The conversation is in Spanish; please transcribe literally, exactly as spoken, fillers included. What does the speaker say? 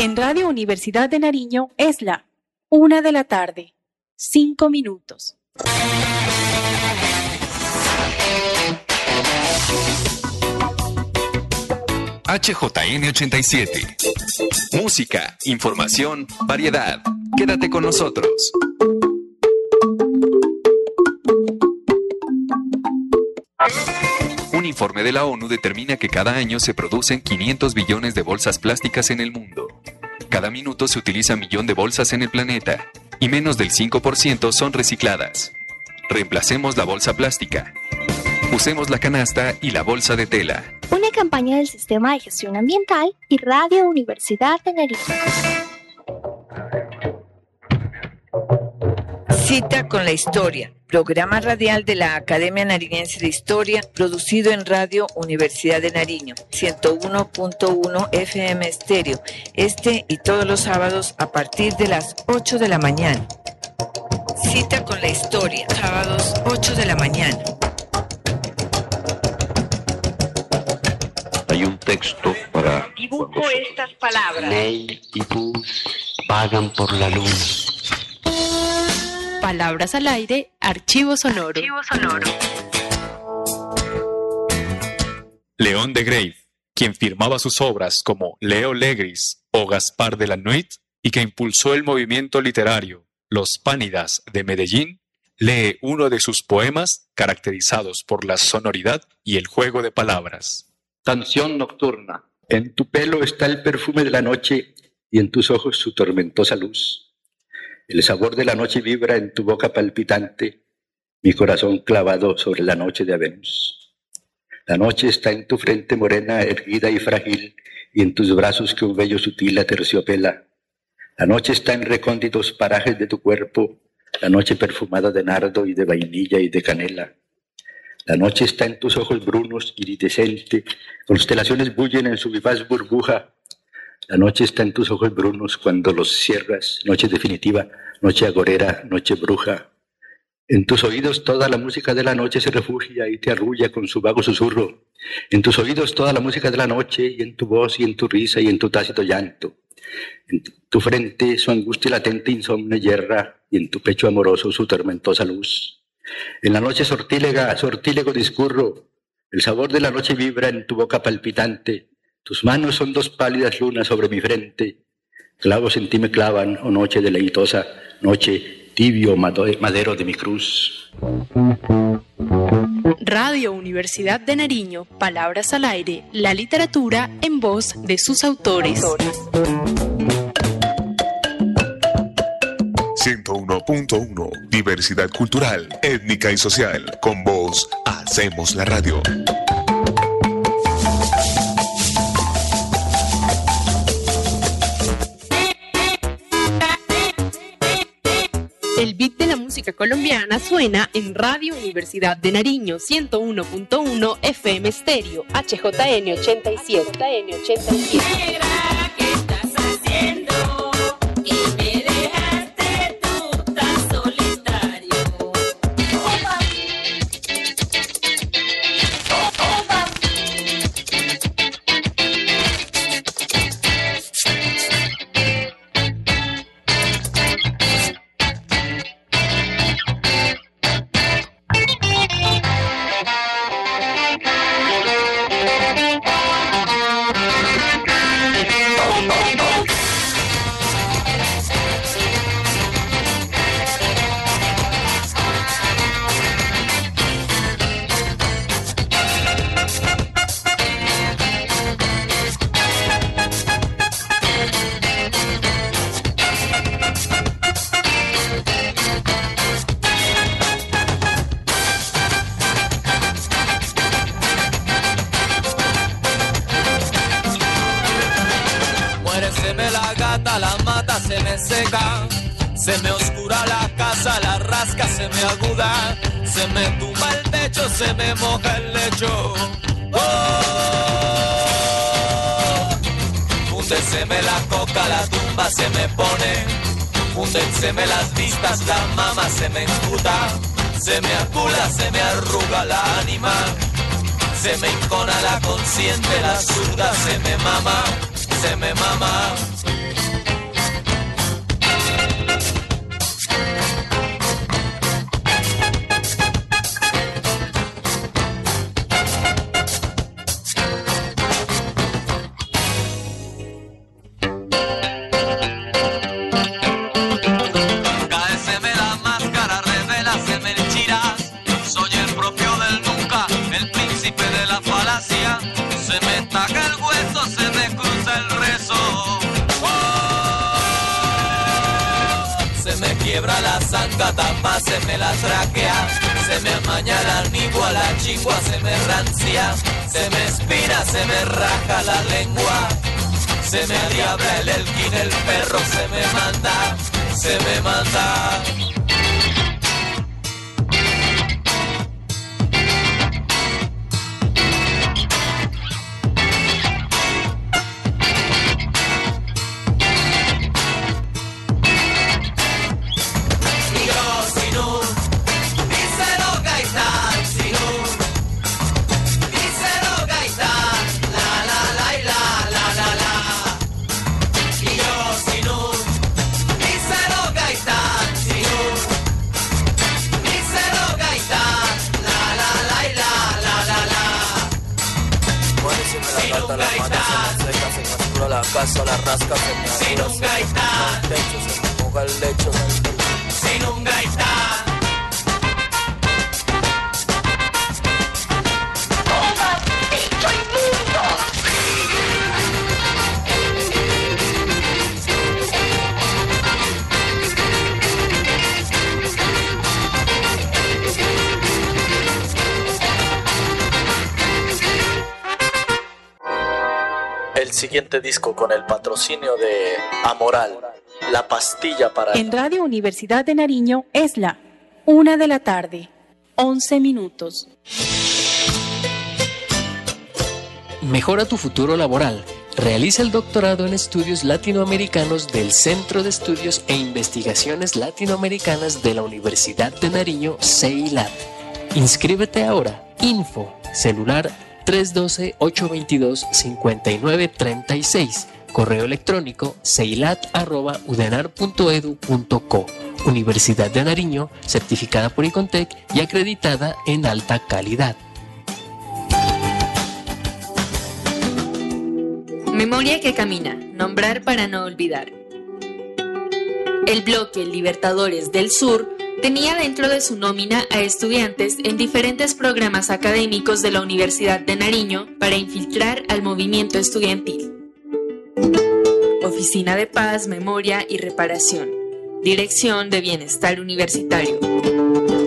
En Radio Universidad de Nariño es la una de la tarde, cinco minutos. H J N ochenta y siete. Música, información, variedad. Quédate con nosotros. Un informe de la ONU determina que cada año se producen quinientos billones de bolsas plásticas en el mundo. Cada minuto se utiliza un millón de bolsas en el planeta y menos del cinco por ciento son recicladas. Reemplacemos la bolsa plástica. Usemos la canasta y la bolsa de tela. Una campaña del Sistema de Gestión Ambiental y Radio Universidad de Nariño. Cita con la Historia, programa radial de la Academia Nariñense de Historia, producido en Radio Universidad de Nariño, ciento uno punto uno F M estéreo, este y todos los sábados a partir de las ocho de la mañana. Cita con la Historia, sábados ocho de la mañana. Hay un texto para... Dibujo estas palabras. Ney y Pus vagan por la luna. Palabras al aire, archivo sonoro. Archivo sonoro. León de Grave, quien firmaba sus obras como Leo Legris o Gaspar de la Nuit y que impulsó el movimiento literario Los Pánidas de Medellín, lee uno de sus poemas caracterizados por la sonoridad y el juego de palabras. Canción nocturna. En tu pelo está el perfume de la noche y en tus ojos su tormentosa luz. El sabor de la noche vibra en tu boca palpitante, mi corazón clavado sobre la noche de Venus. La noche está en tu frente morena, erguida y frágil, y en tus brazos que un vello sutil aterciopela. La noche está en recónditos parajes de tu cuerpo, la noche perfumada de nardo y de vainilla y de canela. La noche está en tus ojos brunos, iridescente, constelaciones bullen en su vivaz burbuja. La noche está en tus ojos brunos cuando los cierras, noche definitiva, noche agorera, noche bruja. En tus oídos toda la música de la noche se refugia y te arrulla con su vago susurro. En tus oídos toda la música de la noche y en tu voz y en tu risa y en tu tácito llanto. En tu frente su angustia latente insomne yerra y en tu pecho amoroso su tormentosa luz. En la noche sortílega, sortílego discurro, el sabor de la noche vibra en tu boca palpitante. Tus manos son dos pálidas lunas sobre mi frente. Clavos en ti me clavan, oh noche deleitosa, noche tibio madero de mi cruz. Radio Universidad de Nariño, palabras al aire, la literatura en voz de sus autores. ciento uno punto uno, diversidad cultural, étnica y social. Con vos, hacemos la radio. El beat de la música colombiana suena en Radio Universidad de Nariño, ciento uno punto uno F M estéreo, H J N ochenta y siete. ¿Qué estás haciendo? Y me dejaste tú tan solitario. Se me oscura la casa, la rasca se me aguda, se me tumba el techo, se me moja el lecho. ¡Oh! Fúndeseme la coca, la tumba se me pone, fúndenseme las vistas, la mama se me enjuta, se me acula, se me arruga la ánima, se me encona la consciente, la zurda se me mama, se me mama. Quiebra la zanca, tapa, se me la traquea, se me amaña la nigua, la chingua se me rancia, se me espina, se me raja la lengua, se me diabla el elquín, el perro se me manda, se me manda. La casa, la rasca, se me sin un gaitán, el techo, se me moja el lecho, sin un gaitán. ¡Toma, bicho inmundo! El siguiente disco con el patrocinio de Amoral, la pastilla para... En Radio Universidad de Nariño es la una de la tarde, once minutos. Mejora tu futuro laboral. Realiza el doctorado en estudios latinoamericanos del Centro de Estudios e Investigaciones Latinoamericanas de la Universidad de Nariño, CEILAT. Inscríbete ahora. Info, celular tres uno dos, ocho dos dos, cinco nueve tres seis. Correo electrónico ceilat arroba udenar punto edu punto co. Universidad de Nariño, certificada por ICONTEC y acreditada en alta calidad. Memoria que camina, nombrar para no olvidar. El bloque Libertadores del Sur tenía dentro de su nómina a estudiantes en diferentes programas académicos de la Universidad de Nariño para infiltrar al movimiento estudiantil. Oficina de Paz, Memoria y Reparación. Dirección de Bienestar Universitario.